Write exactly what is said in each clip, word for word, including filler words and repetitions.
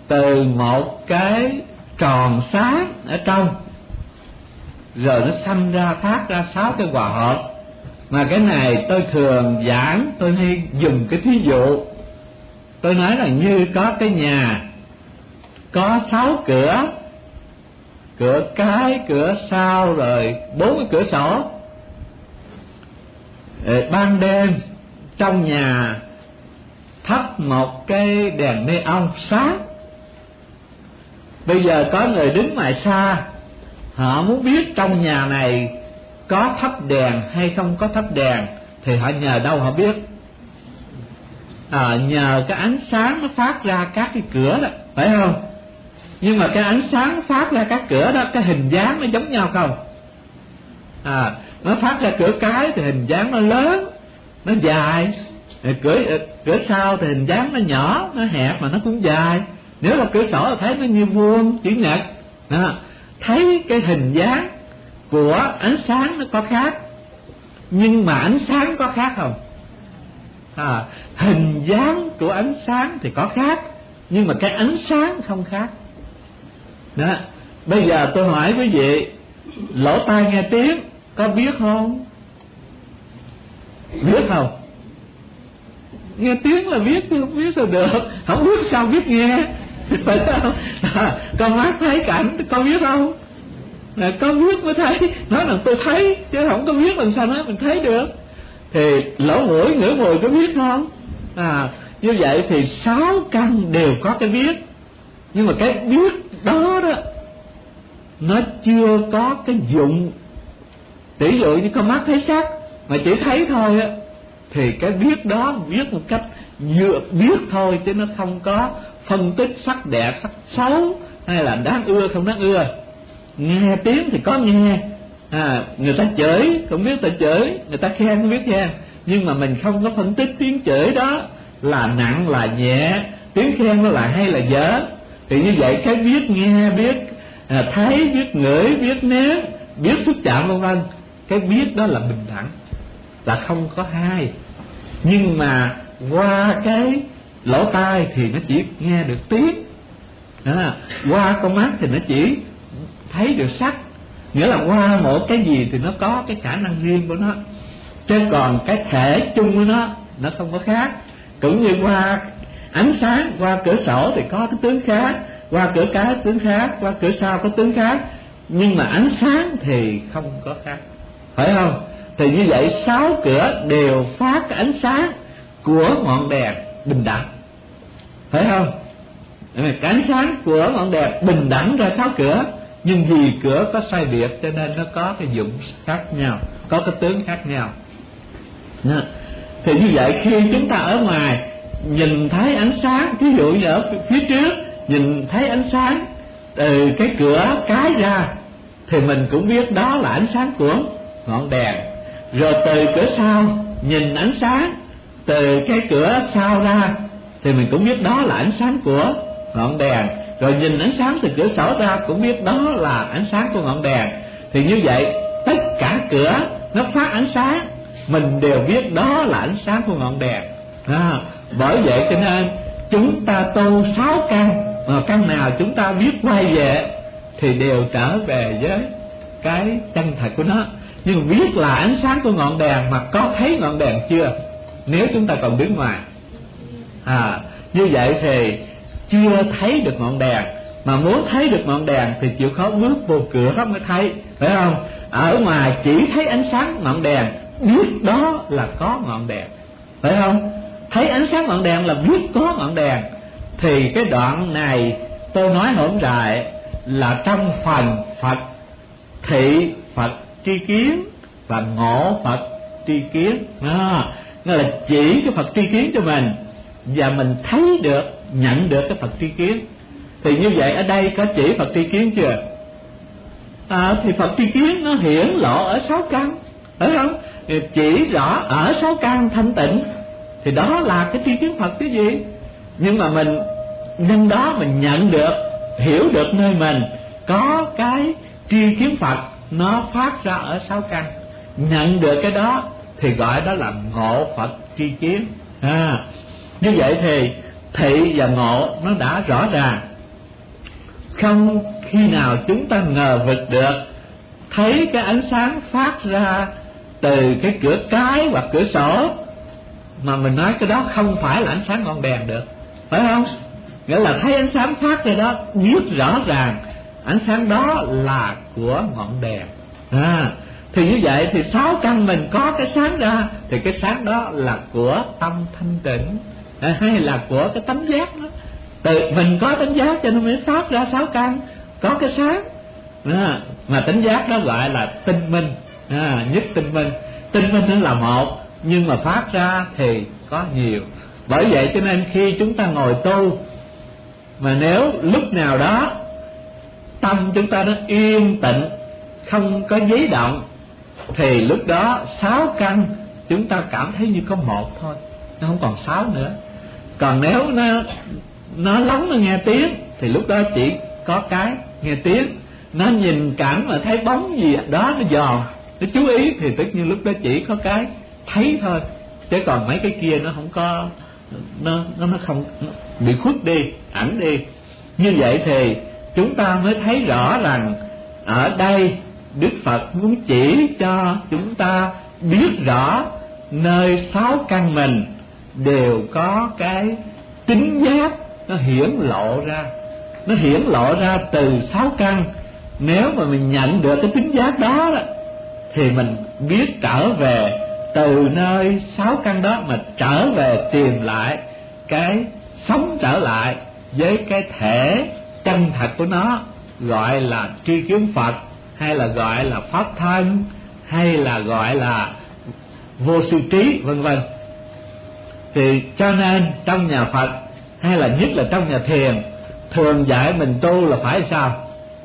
từ một cái tròn sáng ở trong, rồi nó sanh ra phát ra sáu cái hòa hợp. Mà cái này tôi thường giảng, tôi hay dùng cái thí dụ. Tôi nói là như có cái nhà có sáu cửa, cửa cái, cửa sau, rồi bốn cái cửa sổ. Ban đêm trong nhà thắp một cái đèn neon sáng. Bây giờ có người đứng ngoài xa, họ muốn biết trong nhà này có thắp đèn hay không có thắp đèn, thì họ nhờ đâu họ biết? À, nhờ cái ánh sáng nó phát ra các cái cửa đó, phải không? Nhưng mà cái ánh sáng phát ra các cửa đó, cái hình dáng nó giống nhau không? À, nó phát ra cửa cái thì hình dáng nó lớn, nó dài. Cửa cửa sau thì hình dáng nó nhỏ, nó hẹp mà nó cũng dài. Nếu là cửa sổ thì thấy nó như vuông, chữ nhật. À, thấy cái hình dáng của ánh sáng nó có khác, nhưng mà ánh sáng có khác không? À, hình dáng của ánh sáng thì có khác, nhưng mà cái ánh sáng không khác. Đó. Bây giờ tôi hỏi quý vị, lỗ tai nghe tiếng có biết không? Biết không? Nghe tiếng là biết, không biết sao được. Không biết sao biết nghe, phải không? À, con mắt thấy cảnh có biết không? À, có biết mới thấy. Nói là tôi thấy, chứ không có biết làm sao nói mình thấy được. Thì lỗ mũi ngửi mùi có biết không? À, như vậy thì sáu căn đều có cái biết. Nhưng mà cái biết đó đó, nó chưa có cái dụng. Tỷ dụ như con mắt thấy sắc mà chỉ thấy thôi á, thì cái biết đó biết một cách vừa biết thôi, chứ nó không có phân tích sắc đẹp, sắc xấu, hay là đáng ưa không đáng ưa. Nghe tiếng thì có nghe, à, người ta chửi không biết ta chửi, người ta khen không biết khen, nhưng mà mình không có phân tích tiếng chửi đó là nặng là nhẹ, tiếng khen nó là hay là dở. Thì như vậy cái biết nghe, biết à, thấy, biết ngửi, biết nếm, biết xúc chạm vân vân, cái biết đó là bình đẳng, là không có hai. Nhưng mà qua cái lỗ tai thì nó chỉ nghe được tiếng, à, qua con mắt thì nó chỉ thấy được sắc. Nghĩa là qua một cái gì thì nó có cái khả năng riêng của nó, chứ còn cái thể chung của nó nó không có khác. Cũng như qua ánh sáng, qua cửa sổ thì có cái tướng khác, qua cửa cái tướng khác, qua cửa sau có tướng khác, nhưng mà ánh sáng thì không có khác, phải không? Thì như vậy sáu cửa đều phát cái ánh sáng của ngọn đèn bình đẳng, phải không? Cái ánh sáng của ngọn đèn bình đẳng ra sáu cửa, nhưng vì cửa có sai biệt cho nên nó có cái dụng khác nhau, có cái tướng khác nhau. Thì như vậy khi chúng ta ở ngoài nhìn thấy ánh sáng, ví dụ như ở phía trước nhìn thấy ánh sáng từ cái cửa cái ra, thì mình cũng biết đó là ánh sáng của ngọn đèn. Rồi từ cửa sau nhìn ánh sáng từ cái cửa sau ra, thì mình cũng biết đó là ánh sáng của ngọn đèn. Rồi nhìn ánh sáng từ cửa sổ ra cũng biết đó là ánh sáng của ngọn đèn. Thì như vậy tất cả cửa nó phát ánh sáng, mình đều biết đó là ánh sáng của ngọn đèn. À, bởi vậy cho nên chúng ta tu sáu căn, mà căn nào chúng ta biết quay về thì đều trở về với cái chân thật của nó. Nhưng biết là ánh sáng của ngọn đèn mà có thấy ngọn đèn chưa, nếu chúng ta còn đứng ngoài. À, như vậy thì chưa thấy được ngọn đèn, mà muốn thấy được ngọn đèn thì chịu khó bước vô cửa mới thấy, phải không? Ở ngoài chỉ thấy ánh sáng ngọn đèn, biết đó là có ngọn đèn, phải không? Thấy ánh sáng ngọn đèn là biết có ngọn đèn. Thì cái đoạn này tôi nói hổn dài là trong phần Phật thị Phật tri kiến và ngộ Phật tri kiến. À, nó là chỉ cái Phật tri kiến cho mình, và mình thấy được, nhận được cái Phật tri kiến. Thì như vậy ở đây có chỉ Phật tri kiến chưa? À, thì Phật tri kiến nó hiển lộ ở sáu căn, phải không? Chỉ rõ ở sáu căn thanh tịnh, thì đó là cái tri kiến Phật cái gì. Nhưng mà mình nhân đó mình nhận được, hiểu được nơi mình có cái tri kiến Phật nó phát ra ở sáu căn, nhận được cái đó thì gọi đó là ngộ Phật tri kiến. À, như vậy thì thị và ngộ nó đã rõ ràng. không khi nào chúng ta ngờ vực được thấy cái ánh sáng phát ra từ cái cửa cái hoặc cửa sổ mà mình nói cái đó không phải là ánh sáng ngọn đèn được, phải không? Nghĩa là thấy ánh sáng phát ra đó, biết rõ ràng ánh sáng đó là của ngọn đèn. À, thì như vậy thì sáu căn mình có cái sáng ra thì cái sáng đó là của tâm thanh tịnh, à, hay là của cái tánh giác đó. Từ mình có tánh giác cho nên mới phát ra sáu căn có cái sáng, à, mà tánh giác đó gọi là tinh minh, à, nhất tinh minh. Tinh minh nó là một nhưng mà phát ra thì có nhiều. Bởi vậy cho nên khi chúng ta ngồi tu mà nếu lúc nào đó tâm chúng ta nó yên tịnh, không có giấy động, thì lúc đó sáu căn chúng ta cảm thấy như có một thôi, nó không còn sáu nữa. Còn nếu nó nó lóng nó nghe tiếng thì lúc đó chỉ có cái nghe tiếng. Nó nhìn cảnh mà thấy bóng gì đó nó dòm, nó chú ý thì tất nhiên lúc đó chỉ có cái thấy thôi, chứ còn mấy cái kia nó không có, nó nó nó không nó bị khuất đi, ẩn đi. Như vậy thì chúng ta mới thấy rõ rằng ở đây Đức Phật muốn chỉ cho chúng ta biết rõ nơi sáu căn mình đều có cái tính giác nó hiển lộ ra, nó hiển lộ ra từ sáu căn. Nếu mà mình nhận được cái tính giác đó, đó thì mình biết trở về từ nơi sáu căn đó mà trở về tìm lại cái sống trở lại với cái thể chân thật của nó, gọi là tri kiến Phật, hay là gọi là pháp thân, hay là gọi là vô sư trí, vân vân. Thì cho nên trong nhà Phật hay là nhất là trong nhà thiền thường dạy mình tu là phải sao?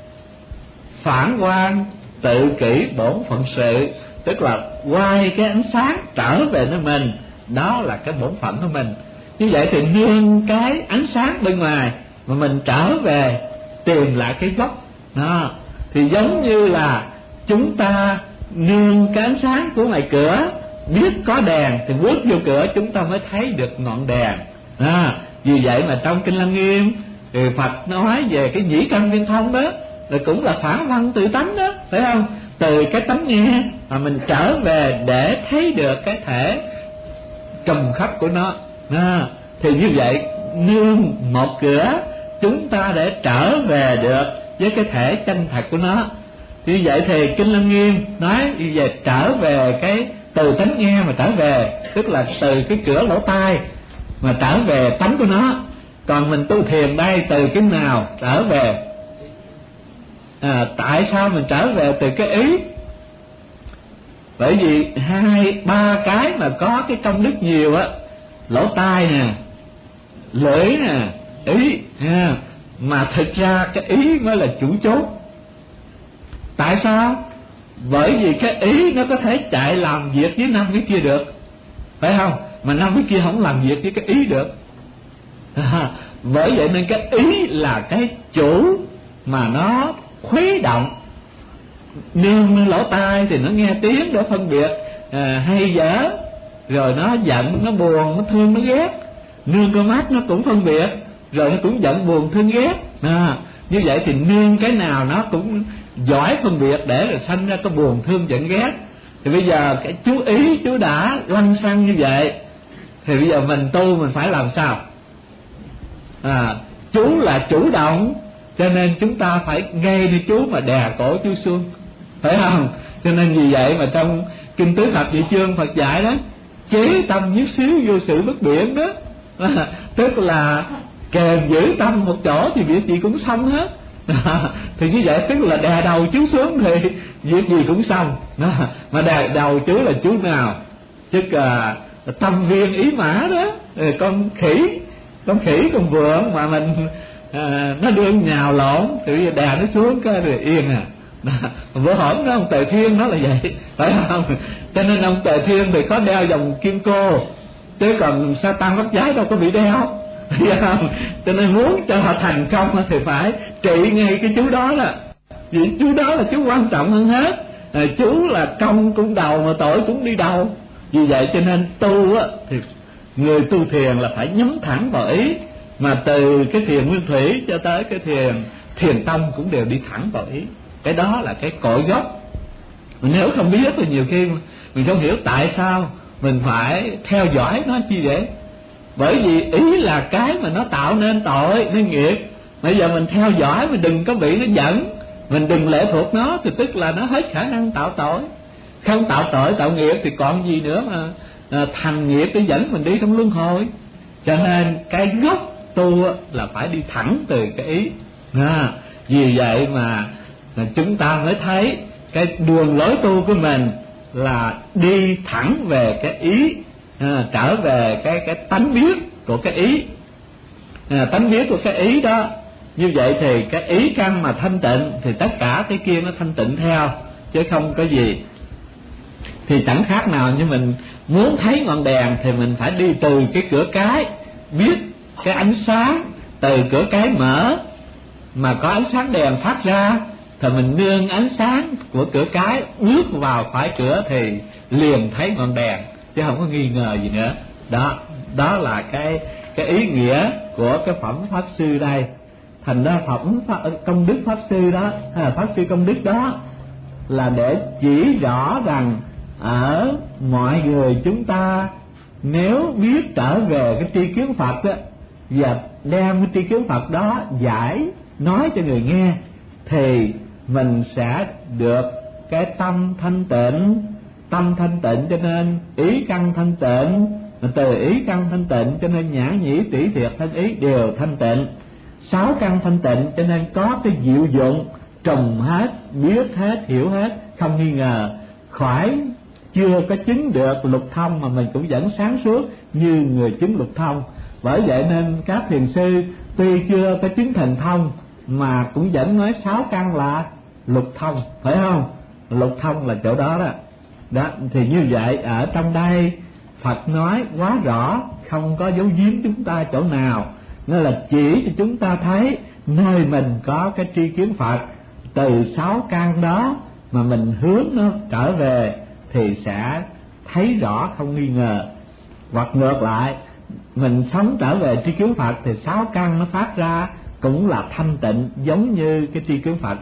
Phản quan tự kỷ bổn phận sự, tức là quay cái ánh sáng trở về nơi mình, đó là cái bổn phận của mình. Như vậy thì nương cái ánh sáng bên ngoài mà mình trở về tìm lại cái gốc đó. Thì giống như là chúng ta nương cái ánh sáng của ngoài cửa, biết có đèn thì bước vô cửa chúng ta mới thấy được ngọn đèn đó. Vì vậy mà trong Kinh Lăng Nghiêm thì Phật nói về cái nhĩ căn viên thông đó là cũng là phản văn tự tánh đó, phải không? Từ cái tánh nghe mà mình trở về để thấy được cái thể trùm khắp của nó đó. Thì như vậy nương một cửa chúng ta để trở về được với cái thể chân thật của nó. Như vậy thì Kinh Lăng Nghiêm nói như vậy, trở về cái từ tánh nghe mà trở về, tức là từ cái cửa lỗ tai mà trở về tánh của nó. Còn mình tu thiền đây từ cái nào trở về? À, tại sao mình trở về từ cái ý? Bởi vì hai ba cái mà có cái công đức nhiều á, lỗ tai nè, lưỡi nè, ý ha, mà thực ra cái ý mới là chủ chốt. Tại sao? Bởi vì cái ý nó có thể chạy làm việc với năm cái kia được, phải không? Mà năm cái kia không làm việc với cái ý được. À, bởi vậy nên cái ý là cái chủ mà nó khuấy động. Nương lỗ tai thì nó nghe tiếng để phân biệt à, hay dở, rồi nó giận, nó buồn, nó thương, nó ghét. Nương con mắt nó cũng phân biệt, rồi nó cũng giận, buồn, thương, ghét. À, như vậy thì nương cái nào nó cũng giỏi phân biệt để rồi sanh ra cái buồn, thương, giận, ghét. Thì bây giờ cái chú ý chú đã lăng xăng như vậy, thì bây giờ mình tu mình phải làm sao? À, chú là chủ động, cho nên chúng ta phải ngay đi chú mà đè cổ chú xuống, phải không? Cho nên vì vậy mà trong Kinh Tứ Thập Nhị Chương Phật dạy đó, chế tâm nhất xíu vô sự bất biển đó. À, tức là kèm giữ tâm một chỗ thì việc gì cũng xong hết. À, thì như vậy tức là đè đầu chú xuống thì việc gì cũng xong. À, mà đè đầu chú là chú nào? Chứ à, tâm viên ý mã đó, con khỉ, con khỉ con vượn mà mình à, nó đương nhào lộn thì bây giờ đè nó xuống cái rồi yên à. Bữa hổm đó ông Tề Thiên nó là vậy, phải không? Cho nên ông Tề Thiên thì có đeo vòng kim cô, chứ còn Sa Tăng Bắt Giái đâu có bị đeo, thấy không? Cho nên muốn cho họ thành công thì phải trị ngay cái chú đó đó. Vì chú đó là chú quan trọng hơn hết. À, chú là công cũng đầu mà tội cũng đi đầu. Vì vậy cho nên tu á thì người tu thiền là phải nhắm thẳng vào ý, mà từ cái thiền nguyên thủy cho tới cái thiền thiền tông cũng đều đi thẳng vào ý. Cái đó là cái cội gốc. Mình nếu không biết thì nhiều khi mình không hiểu tại sao mình phải theo dõi nó chi vậy. Bởi vì ý là cái mà nó tạo nên tội nên nghiệp. Bây giờ mình theo dõi, mình đừng có bị nó dẫn, mình đừng lệ thuộc nó, thì tức là nó hết khả năng tạo tội. Không tạo tội tạo nghiệp thì còn gì nữa mà à, thành nghiệp để dẫn mình đi trong luân hồi. Cho nên cái gốc tu là phải đi thẳng từ cái ý. À, vì vậy mà, mà chúng ta mới thấy cái đường lối tu của mình là đi thẳng về cái ý, à, trở về cái cái tánh biết của cái ý, à, tánh biết của cái ý đó. Như vậy thì cái ý căn mà thanh tịnh thì tất cả cái kia nó thanh tịnh theo, chứ không có gì. Thì chẳng khác nào như mình muốn thấy ngọn đèn thì mình phải đi từ cái cửa cái, biết cái ánh sáng từ cửa cái mở mà có ánh sáng đèn phát ra, thì mình nương ánh sáng của cửa cái bước vào khỏi cửa thì liền thấy ngọn đèn, chứ không có nghi ngờ gì nữa. Đó, đó là cái cái ý nghĩa của cái phẩm pháp sư đây. Thành ra phẩm pháp, công đức pháp sư đó, hay là pháp sư công đức đó, là để chỉ rõ rằng ở mọi người chúng ta nếu biết trở về cái tri kiến Phật đó, và đem cái tri kiến Phật đó giải nói cho người nghe, thì mình sẽ được cái tâm thanh tịnh. Tâm thanh tịnh cho nên ý căn thanh tịnh, từ ý căn thanh tịnh cho nên nhãn nhĩ tỷ thiệt thân ý đều thanh tịnh. Sáu căn thanh tịnh cho nên có cái diệu dụng trùng hết, biết hết, hiểu hết, không nghi ngờ. Khỏi chưa có chứng được lục thông mà mình cũng vẫn sáng suốt như người chứng lục thông. Bởi vậy nên các thiền sư tuy chưa có chứng thành thông mà cũng vẫn nói sáu căn là lục thông, phải không? Lục thông là chỗ đó đó. Đó, thì như vậy ở trong đây Phật nói quá rõ, không có giấu giếm chúng ta chỗ nào, nên là chỉ cho chúng ta thấy nơi mình có cái tri kiến Phật, từ sáu căn đó mà mình hướng nó trở về thì sẽ thấy rõ không nghi ngờ. Hoặc ngược lại, mình sống trở về tri kiến Phật thì sáu căn nó phát ra cũng là thanh tịnh giống như cái tri kiến Phật.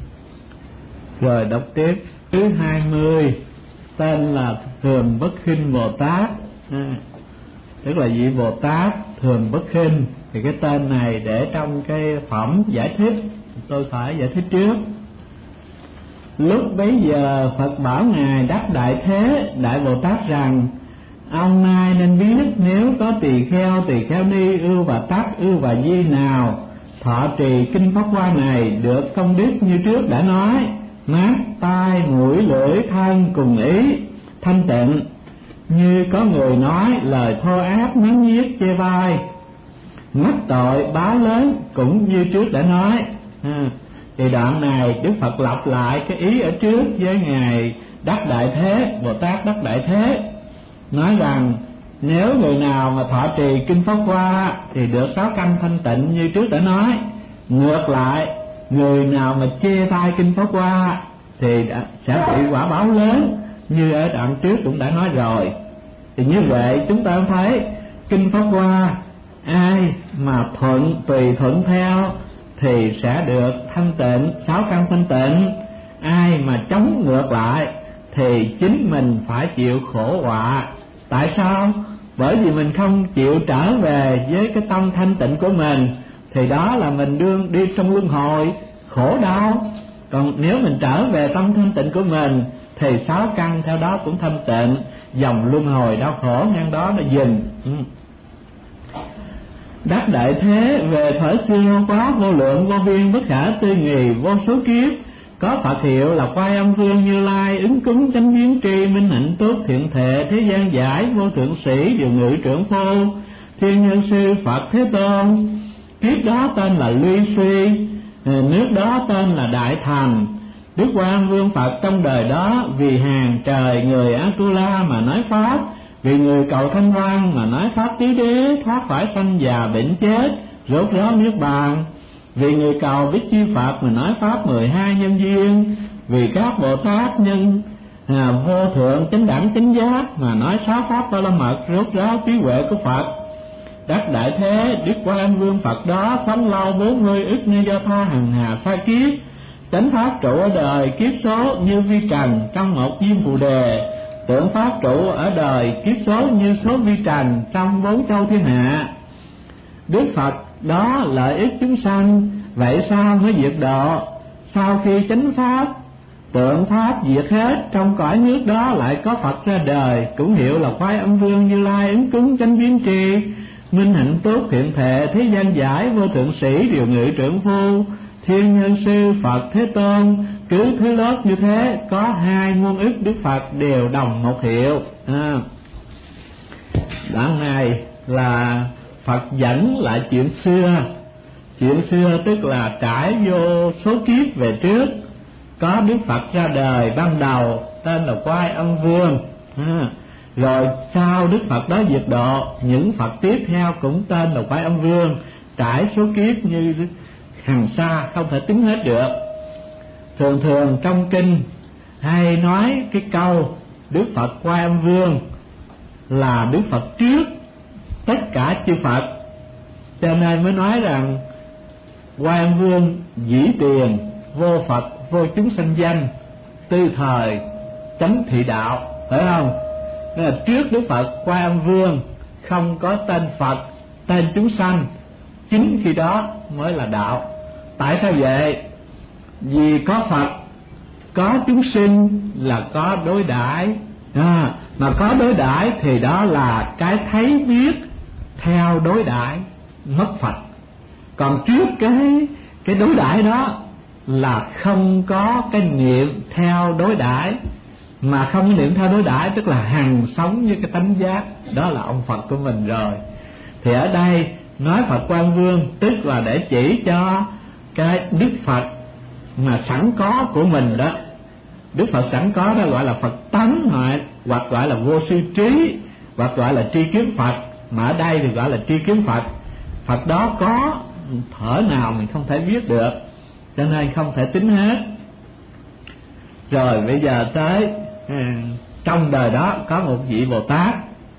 Rồi đọc tiếp thứ hai mươi, tên là Thường Bất Khinh Bồ Tát, à, tức là vị Bồ Tát Thường Bất Khinh. Thì cái tên này để trong cái phẩm giải thích, tôi phải giải thích trước. Lúc bấy giờ Phật bảo ngài Đắc Đại Thế Đại Bồ Tát rằng: ông nay nên biết, nếu có tỳ kheo, tỳ kheo ni, ưu và tắc, ưu và di nào thọ trì kinh Pháp Hoa này, được công đức như trước đã nói, mắt, tai, mũi, lưỡi, thân cùng ý thanh tịnh. Như có người nói lời thô ác, mắng nhiếc, chê bai, mắc tội, báo lớn cũng như trước đã nói. À, thì đoạn này Đức Phật lặp lại cái ý ở trước với ngài Đắc Đại Thế, Bồ Tát Đắc Đại Thế, nói rằng nếu người nào mà thọ trì kinh Pháp Hoa thì được sáu căn thanh tịnh như trước đã nói. Ngược lại, người nào mà chê bai kinh Pháp Hoa thì đã, sẽ bị quả báo lớn, như ở đoạn trước cũng đã nói rồi. Thì như vậy chúng ta thấy kinh Pháp Hoa ai mà thuận, tùy thuận theo thì sẽ được thanh tịnh, sáu căn thanh tịnh. Ai mà chống ngược lại thì chính mình phải chịu khổ họa. Tại sao? Bởi vì mình không chịu trở về với cái tâm thanh tịnh của mình, thì đó là mình đương đi trong luân hồi khổ đau. Còn nếu mình trở về tâm thanh tịnh của mình thì sáu căn theo đó cũng thanh tịnh, dòng luân hồi đau khổ ngang đó nó dừng. ừ. Đắc Đại Thế, về thuở xưa quá vô lượng vô biên bất khả tư nghì vô số kiếp, có Phật hiệu là Quan Âm Vương Như Lai, ứng cúng chánh biến tri, minh hạnh túc, thiện thệ, thế gian giải, vô thượng sĩ, điều ngự trưởng phu, thiên nhân sư Phật Thế Tôn. Kiếp đó tên là Luy Suy, nước đó tên là Đại Thành. Đức Quan Âm Vương Phật trong đời đó vì hàng trời người Atula mà nói pháp, vì người cầu thanh văn mà nói pháp tứ đế, thoát khỏi sanh già bệnh chết, rốt ráo niết bàn. Vì người cầu Bích Chi Phật mà nói pháp mười hai nhân duyên, vì các Bồ Tát nhân à, vô thượng chánh đẳng chánh giác mà nói sáu pháp ba la mật, rốt ráo trí huệ của Phật. Đắc Đại Thế, Đức Quan Âm Vương Phật đó sống lâu bốn mươi ức nên do tha hằng hà sa kiếp, chánh pháp trụ ở đời kiếp số như vi trần trong một diêm phù đề, tượng pháp trụ ở đời kiếp số như số vi trần trong bốn châu thiên hạ. Đức Phật đó lợi ích chúng sanh, vậy sao mới diệt độ? Sau khi chánh pháp tượng pháp diệt hết, trong cõi nước đó lại có Phật ra đời, cũng hiệu là Quái Âm Vương Như Lai ứng cúng chánh biến tri, minh hạnh túc hiện thệ thế gian giải, vô thượng sĩ điều ngự trưởng phu, thiên nhân sư Phật Thế Tôn. Cứ thứ lớp như thế có hai muôn ức Đức Phật đều đồng một hiệu. À, đoạn này là Phật dẫn lại chuyện xưa. Chuyện xưa tức là trải vô số kiếp về trước, có Đức Phật ra đời ban đầu tên là Quái Âm Vương. À, rồi sau Đức Phật đó diệt độ, những Phật tiếp theo cũng tên là Quái Âm Vương, trải số kiếp như hằng sa không thể tính hết được. Thường thường trong kinh hay nói cái câu Đức Phật Quái Âm Vương là Đức Phật trước tất cả chư Phật, cho nên mới nói rằng Quái Âm Vương dĩ tiền vô Phật vô chúng sanh danh, tư thời chánh thị đạo, phải không? Nên là trước Đức Phật Quái Âm Vương không có tên Phật, tên chúng sanh, chính khi đó mới là đạo. Tại sao vậy? Vì có Phật, có chúng sinh là có đối đãi, à, mà có đối đãi thì đó là cái thấy biết theo đối đãi mất Phật. Còn trước cái cái đối đãi đó là không có cái niệm theo đối đãi, mà không niệm theo đối đãi tức là hằng sống như cái tánh giác, đó là ông Phật của mình rồi. Thì ở đây nói Phật Quan Vương tức là để chỉ cho cái Đức Phật mà sẵn có của mình đó. Đức Phật sẵn có đó gọi là Phật tánh, hoặc, hoặc gọi là vô sư trí, hoặc gọi là tri kiến Phật, mà ở đây thì gọi là tri kiến Phật. Phật đó có thở nào mình không thể biết được, cho nên không thể tính hết. Rồi bây giờ tới à, trong đời đó có một vị Bồ Tát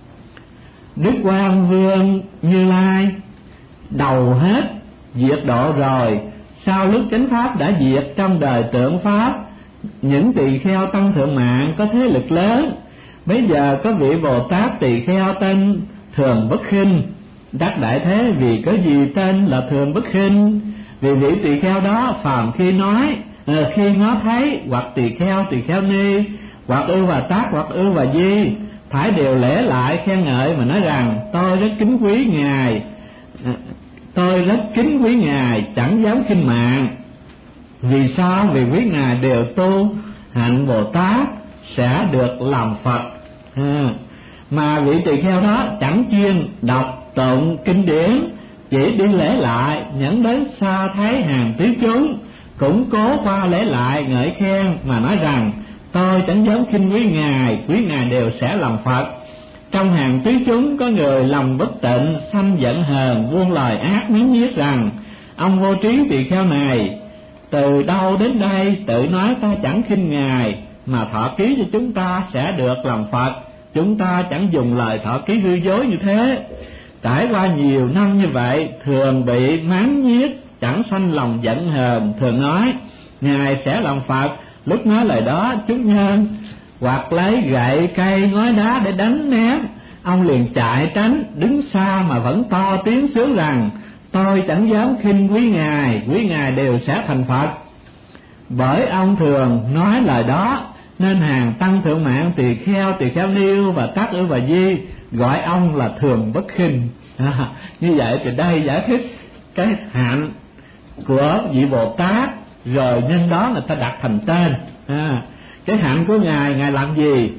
Đức Quan Vương Như Lai, đầu hết diệt độ rồi. Sau lúc chánh pháp đã diệt, trong đời tượng pháp những tỳ kheo tăng thượng mạng có thế lực lớn. Bây giờ có vị Bồ Tát tỳ kheo tên Thường Bất Khinh đắc đại thế. Vì có gì tên là Thường Bất Khinh? Vì vị tỳ kheo đó phàm khi nói, à, khi ngó thấy hoặc tỳ kheo tỳ kheo ni, hoặc ư và tát, hoặc ư và di, thải đều lễ lại khen ngợi mà nói rằng tôi rất kính quý ngài, à, tôi rất kính quý ngài, chẳng dám khinh mạng. Vì sao? Vì quý ngài đều tu hạnh Bồ Tát sẽ được làm Phật. À, mà vị tỳ kheo đó chẳng chuyên đọc tụng kinh điển, chỉ đi lễ lại, nhẫn đến xa thấy hàng tí chúng cũng cố qua lễ lại ngợi khen mà nói rằng tôi chẳng dám khinh quý ngài, quý ngài đều sẽ làm Phật. Trong hàng tí chúng có người lòng bất tịnh, sanh giận hờn, buông lời ác miếng nhiếc rằng ông vô trí tỳ kheo này từ đâu đến đây tự nói ta chẳng khinh ngài, mà thọ ký cho chúng ta sẽ được làm Phật. Chúng ta chẳng dùng lời thọ ký hư dối như thế. Trải qua nhiều năm như vậy, thường bị mán nhiếc, chẳng sanh lòng giận hờn, thường nói ngài sẽ làm Phật. Lúc nói lời đó, chúng nhân hoặc lấy gậy cây ngói đá để đánh ném, ông liền chạy tránh, đứng xa mà vẫn to tiếng sướng rằng tôi chẳng dám khinh quý ngài, quý ngài đều sẽ thành Phật. Bởi ông thường nói lời đó nên hàng tăng thượng mạng tỳ kheo tỳ kheo niêu và tát ư và di gọi ông là Thường Bất Khinh. À, như vậy thì đây giải thích cái hạnh của vị Bồ Tát, rồi nhân đó người ta đặt thành tên. À, cái hạnh của ngài, ngài làm gì?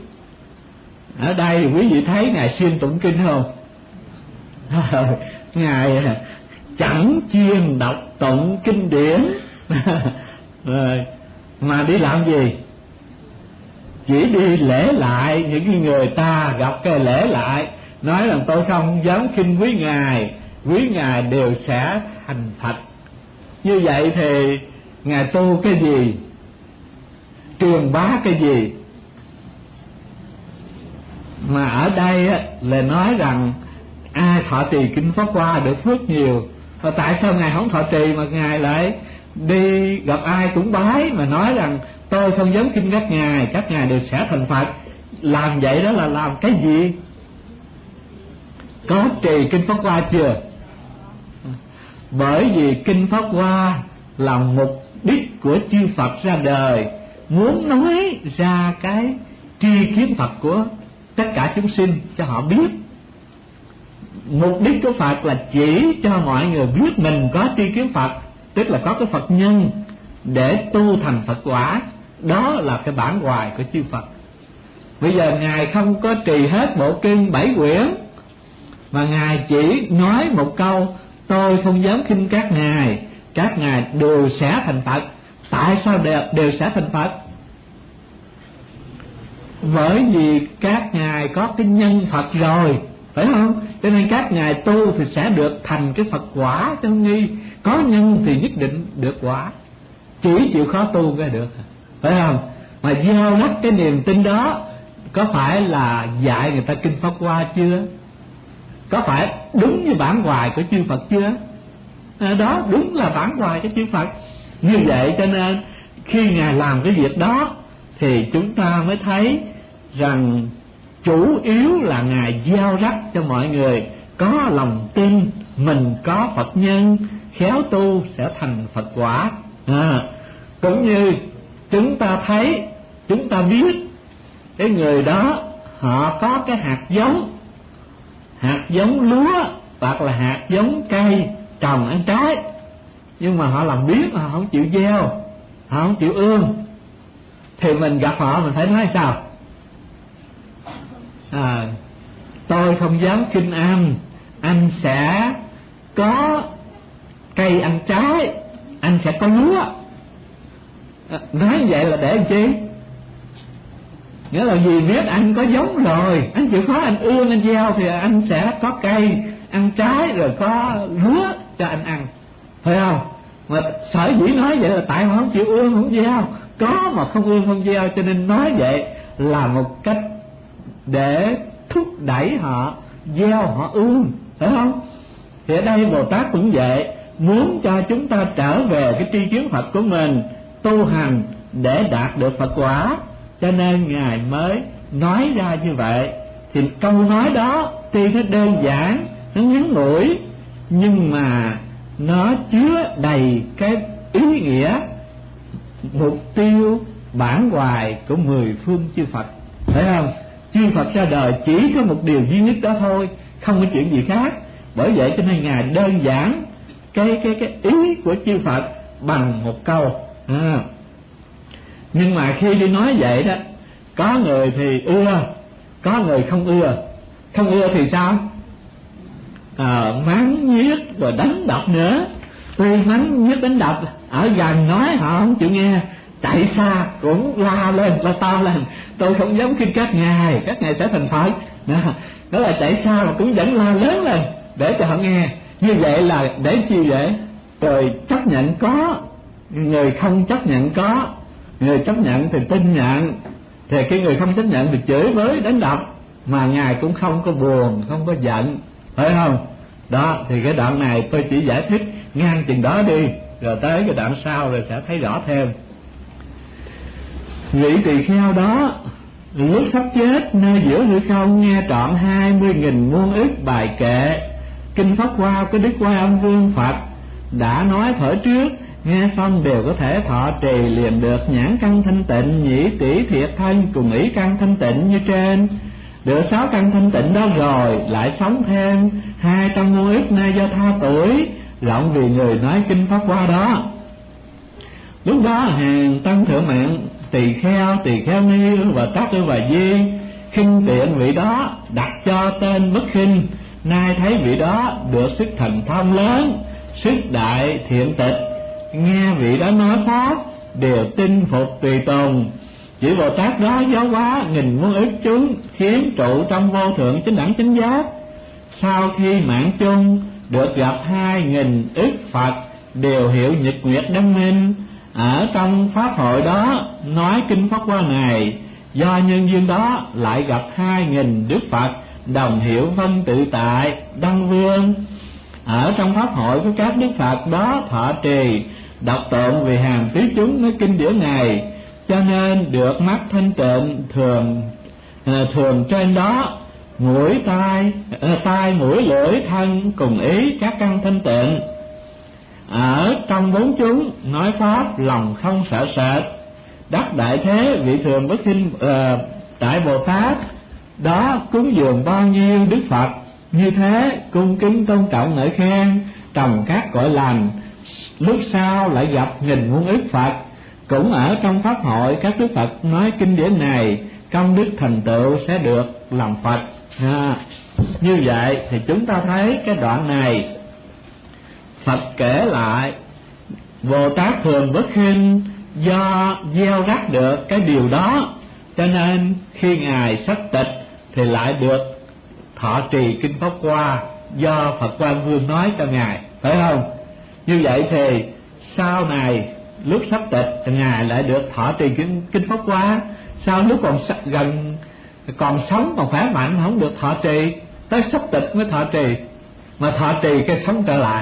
Ở đây quý vị thấy ngài xuyên tụng kinh không? À, ngài chẳng chuyên đọc tụng kinh điển rồi mà đi làm gì? Chỉ đi lễ lại, những người ta gặp cái lễ lại nói rằng tôi không dám khinh quý ngài, quý ngài đều sẽ thành Phật. Như vậy thì ngài tu cái gì, truyền bá cái gì? Mà ở đây là nói rằng ai thọ trì kinh Pháp Hoa được phước nhiều. Và tại sao ngài không thọ trì mà ngài lại đi gặp ai cũng bái, mà nói rằng tôi không giống kinh các ngài, các ngài đều sẽ thành Phật? Làm vậy đó là làm cái gì? Có trì kinh Pháp Hoa chưa? Bởi vì kinh Pháp Hoa là mục đích của chư Phật ra đời, muốn nói ra cái tri kiến Phật của tất cả chúng sinh cho họ biết. Mục đích của Phật là chỉ cho mọi người biết mình có tri kiến Phật, tức là có cái Phật nhân để tu thành Phật quả. Đó là cái bản hoài của chư Phật. Bây giờ ngài không có trì hết bộ kinh bảy quyển, mà ngài chỉ nói một câu: tôi không dám khinh các ngài, các ngài đều sẽ thành Phật. Tại sao đều, đều sẽ thành Phật? Bởi vì các ngài có cái nhân Phật rồi, phải không? Cho nên các ngài tu thì sẽ được thành cái Phật quả, chứ không nghi có nhân thì nhất định được quả. Chỉ chịu khó tu cái được, phải không? Mà gieo rắc cái niềm tin đó, có phải là dạy người ta kinh Pháp Hoa chưa? Có phải đúng như bản hoài của chư Phật chưa? À, đó đúng là bản hoài của chư Phật. Như vậy cho nên khi ngài làm cái việc đó thì chúng ta mới thấy rằng chủ yếu là ngài gieo rắc cho mọi người có lòng tin mình có Phật nhân, khéo tu sẽ thành Phật quả. À, cũng như chúng ta thấy, chúng ta biết cái người đó họ có cái hạt giống, hạt giống lúa hoặc là hạt giống cây trồng ăn trái, nhưng mà họ làm biết mà họ không chịu gieo, họ không chịu ươm, thì mình gặp họ mình phải nói sao? À, tôi không dám khinh anh, anh sẽ có cây ăn trái, anh sẽ có lúa. À, nói vậy là để làm chi? Nghĩa là vì biết anh có giống rồi, anh chịu khó anh ươm anh gieo thì anh sẽ có cây ăn trái rồi có lúa cho anh ăn, phải không? Mà sở dĩ nói vậy là tại họ không chịu ươm không gieo, có mà không ươm không gieo, cho nên nói vậy là một cách để thúc đẩy họ gieo họ ươm, phải không? Thì ở đây Bồ Tát cũng vậy, muốn cho chúng ta trở về cái tri kiến Phật của mình, tu hành để đạt được Phật quả, cho nên ngài mới nói ra như vậy. Thì câu nói đó tuy nó đơn giản, nó ngắn ngủi, nhưng mà nó chứa đầy cái ý nghĩa mục tiêu bản hoài của mười phương chư Phật, phải không? Chư Phật ra đời chỉ có một điều duy nhất đó thôi, không có chuyện gì khác. Bởi vậy cho nên ngài đơn giản cái cái cái ý của chư Phật bằng một câu. À, nhưng mà khi đi nói vậy đó, có người thì ưa, có người không ưa. Không ưa thì sao? À, mắng nhiếc rồi đánh đập nữa. Tuy mắng nhiếc đánh đập, ở gần nói họ không chịu nghe, chạy xa cũng la lên, la to lên: tôi không dám khinh các ngài, các ngài sẽ thành Phật. Đó là chạy xa mà cũng vẫn la lớn lên để cho họ nghe. Như vậy là để chi vậy? Rồi chấp nhận có, người không chấp nhận có. Người chấp nhận thì tin nhận, thì cái người không chấp nhận thì chửi bới đánh đập, mà ngài cũng không có buồn, không có giận, phải không? Đó, thì cái đoạn này tôi chỉ giải thích ngang chừng đó đi, rồi tới cái đoạn sau rồi sẽ thấy rõ thêm. Vị tỳ kheo đó lúc sắp chết nơi giữa hư không nghe trọn hai mươi nghìn muôn ức bài kệ kinh Pháp Hoa của Đức Quan Âm Vương Phật đã nói thuở trước, nghe xong đều có thể thọ trì liền được nhãn căn thanh tịnh, nhĩ tỷ thiệt thân cùng ý căn thanh tịnh như trên. Được sáu căn thanh tịnh đó rồi lại sống thêm hai trăm muôn ức nay do tha tuổi rộng vì người nói kinh Pháp Hoa đó. Lúc đó hàng tăng thượng mạng tỳ kheo, tỳ kheo ni và các ư bà di khinh tiện vị đó, đặt cho tên bất khinh. Nay thấy vị đó được sức thần thông lớn, sức đại thiện tịch, nghe vị đó nói pháp đều tin phục tùy tùng. Vị Bồ Tát đó giáo hóa nghìn muôn ức chúng, khiến trụ trong vô thượng chánh đẳng chánh giác. Sau khi mạng chung được gặp hai nghìn ức Phật đều hiệu nhật nguyệt đăng minh, ở trong pháp hội đó nói kinh Pháp Hoa này, do nhân duyên đó lại gặp hai nghìn đức Phật đồng hiệu phân tự tại Đăng Vương. Ở trong pháp hội của các đức Phật đó thọ trì đọc tụng vì hàng tứ chúng nói kinh điển này, cho nên được mắt thanh tịnh thường thường trên đó, mũi tai tai mũi lưỡi thân cùng ý các căn thanh tịnh. Ở trong bốn chúng nói pháp lòng không sợ sệt, đắc đại thế vị thường bất khinh uh, đại Bồ Tát đó cúng dường bao nhiêu đức Phật như thế, cung kính tôn trọng ngợi khen, trồng các cội lành, lúc sau lại gặp nghìn muôn ức Phật. Cũng ở trong pháp hội các đức Phật nói kinh điển này, công đức thành tựu sẽ được làm Phật. À, như vậy thì chúng ta thấy cái đoạn này Phật kể lại Bồ Tát Thường Bất Khinh do gieo rắc được cái điều đó, cho nên khi Ngài sắp tịch thì lại được thọ trì kinh Pháp Hoa do Phật Quan Vương nói cho Ngài, phải không? Như vậy thì sau này lúc sắp tịch thì Ngài lại được thọ trì kinh, kinh Pháp Hoa. Sau lúc còn gần còn sống còn khỏe mạnh không được thọ trì, tới sắp tịch mới thọ trì, mà thọ trì cái sống trở lại.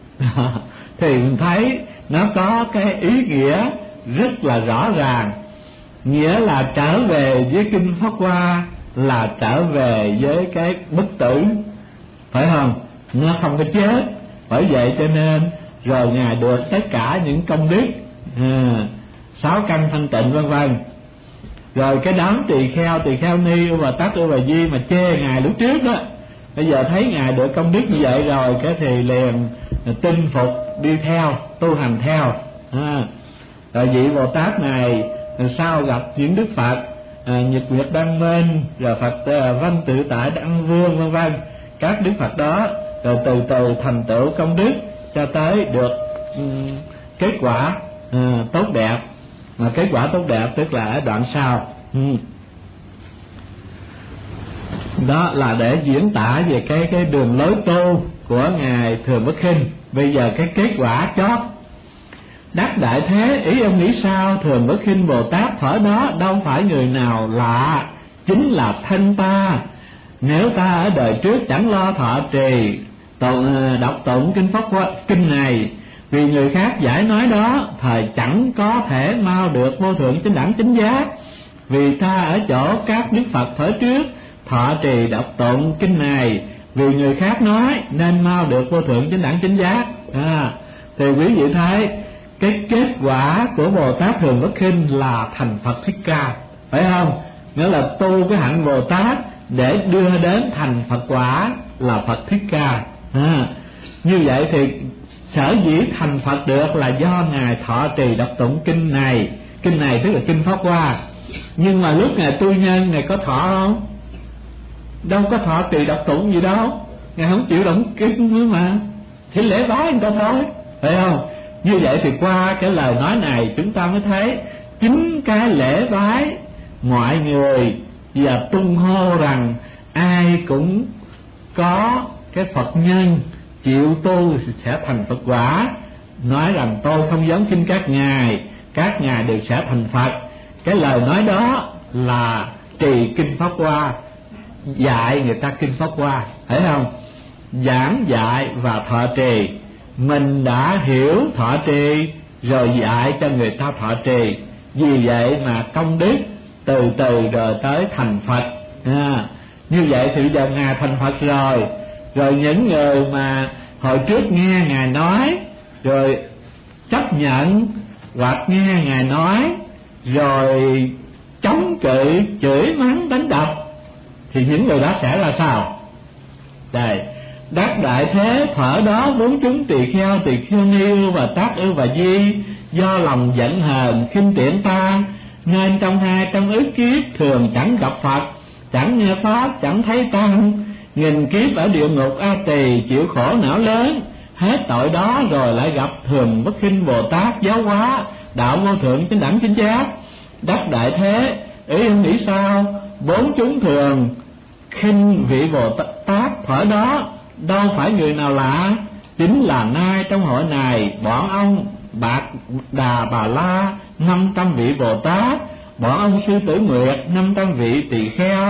Thì mình thấy nó có cái ý nghĩa rất là rõ ràng, nghĩa là trở về với kinh Pháp Hoa là trở về với cái bất tử, phải không? Nó không có chết. Bởi vậy cho nên rồi Ngài được tất cả những công đức à, sáu căn thanh tịnh vân vân. Rồi cái đám tỳ kheo tỳ kheo ni và Tát Ư Bà Di mà chê Ngài lúc trước đó, bây giờ thấy Ngài được công đức như vậy rồi, cái thì liền tin phục đi theo, tu hành theo. À, rồi vị Bồ Tát này sau gặp những đức Phật à, Nhật Nguyệt Đăng Minh, rồi Phật à, Văn Tự Tại Đăng Vương vân vân, các đức Phật đó rồi từ từ thành tựu công đức cho tới được um, kết quả à, tốt đẹp. Mà kết quả tốt đẹp tức là ở đoạn sau. Ừ. Đó là để diễn tả về cái cái đường lối tu của Ngài Thường Bất Khinh. Bây giờ cái kết quả chót đắc đại thế, ý ông nghĩ sao? Thường Bất Khinh Bồ Tát thở đó đâu phải người nào lạ, chính là thân ta. Nếu ta ở đời trước chẳng lo thọ trì tụng đọc tụng kinh Pháp Hoa kinh này, vì người khác giải nói đó, thời chẳng có thể mau được vô thượng chánh đẳng chánh giác. Vì ta ở chỗ các đức Phật thời trước thọ trì đọc tụng kinh này, vì người khác nói nên mau được vô thượng chánh đẳng chánh giác. À, thì quý vị thấy cái kết quả của Bồ Tát Thường Bất Khinh là thành Phật Thích Ca, phải không? Nghĩa là tu cái hạnh Bồ Tát để đưa đến thành Phật quả là Phật Thích Ca. À, như vậy thì sở dĩ thành Phật được là do Ngài thọ trì đọc tụng kinh này. Kinh này tức là kinh Pháp Hoa. Nhưng mà lúc Ngài tu nhân, Ngài có thọ không? Đâu có thọ trì đọc tụng gì đâu. Ngài không chịu động kinh nữa mà, chỉ lễ bái người ta thôi, phải không? Như vậy thì qua cái lời nói này chúng ta mới thấy chính cái lễ bái mọi người và tung hô rằng ai cũng có cái Phật nhân chịu tu sẽ thành Phật quả, nói rằng tôi không giống kinh các ngài, các ngài đều sẽ thành Phật. Cái lời nói đó là trì kinh Pháp Hoa, dạy người ta kinh Pháp Hoa, phải không? Giảng dạy và thọ trì, mình đã hiểu thọ trì rồi dạy cho người ta thọ trì. Vì vậy mà công đức từ từ rồi tới thành Phật. À, như vậy thì bây giờ Ngài thành Phật rồi, rồi những người mà hồi trước nghe Ngài nói rồi chấp nhận hoặc nghe Ngài nói rồi chống cự, chửi mắng, đánh đập, thì những người đó sẽ là sao? Đây, đắc đại thế thở đó bốn chúng tỳ kheo tỳ kheo ni và Tát Ư Bà Di, do lòng giận hờn khinh tiễn ta, nên trong hai trăm ức kiếp thường chẳng gặp Phật, chẳng nghe pháp, chẳng thấy tăng. Nghìn kiếp ở địa ngục A Tỳ chịu khổ não lớn, hết tội đó rồi lại gặp Thường Bất Khinh Bồ Tát giáo hóa đạo vô thượng chánh đẳng chánh giác. Đắc đại thế, ý ông nghĩ sao? Bốn chúng thường khinh vị Bồ Tát thở đó đâu phải người nào lạ, chính là nay trong hội này bọn ông Bạc Đà Bà La năm trăm vị Bồ Tát, bọn ông Sư Tử Nguyệt năm trăm vị tỳ kheo,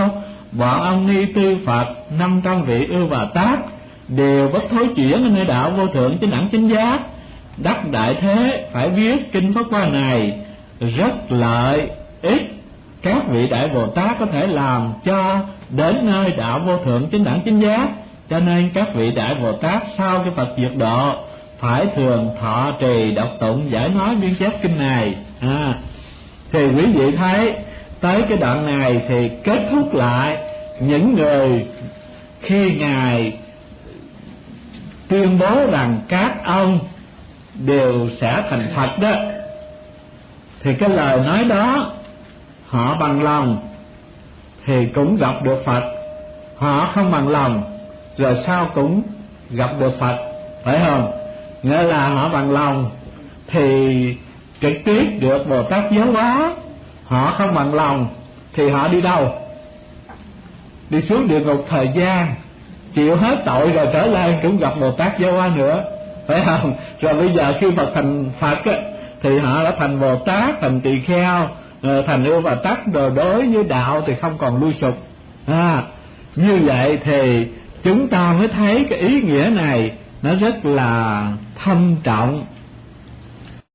bọn ông ni tư Phật, năm trăm vị ưu bà tát đều bất thối chuyển ở nơi đạo vô thượng chánh đẳng chánh giác. Đắc đại thế phải viết kinh Pháp Hoa này rất lợi ích. Các vị đại Bồ Tát có thể làm cho đến nơi đạo vô thượng chánh đẳng chánh giác. Cho nên các vị đại Bồ Tát sau cái Phật diệt độ phải thường thọ trì đọc tụng giải nói biên chép kinh này. à, Thì quý vị thấy tới cái đoạn này thì kết thúc lại những người khi Ngài tuyên bố rằng các ông đều sẽ thành Phật đó, thì cái lời nói đó họ bằng lòng thì cũng gặp được Phật, họ không bằng lòng rồi sao cũng gặp được Phật, phải không? Nghĩa là họ bằng lòng thì trực tiếp được Bồ Tát giáo hóa, họ không bằng lòng thì họ đi đâu? Đi xuống địa ngục thời gian, chịu hết tội rồi trở lên cũng gặp Bồ Tát giáo hóa nữa, phải không? Rồi bây giờ khi Phật thành Phật á, thì họ đã thành Bồ Tát, thành tỳ kheo, thành ưu bà tát, đồ đối với đạo thì không còn lui sụp. à, Như vậy thì chúng ta mới thấy cái ý nghĩa này nó rất là thâm trọng.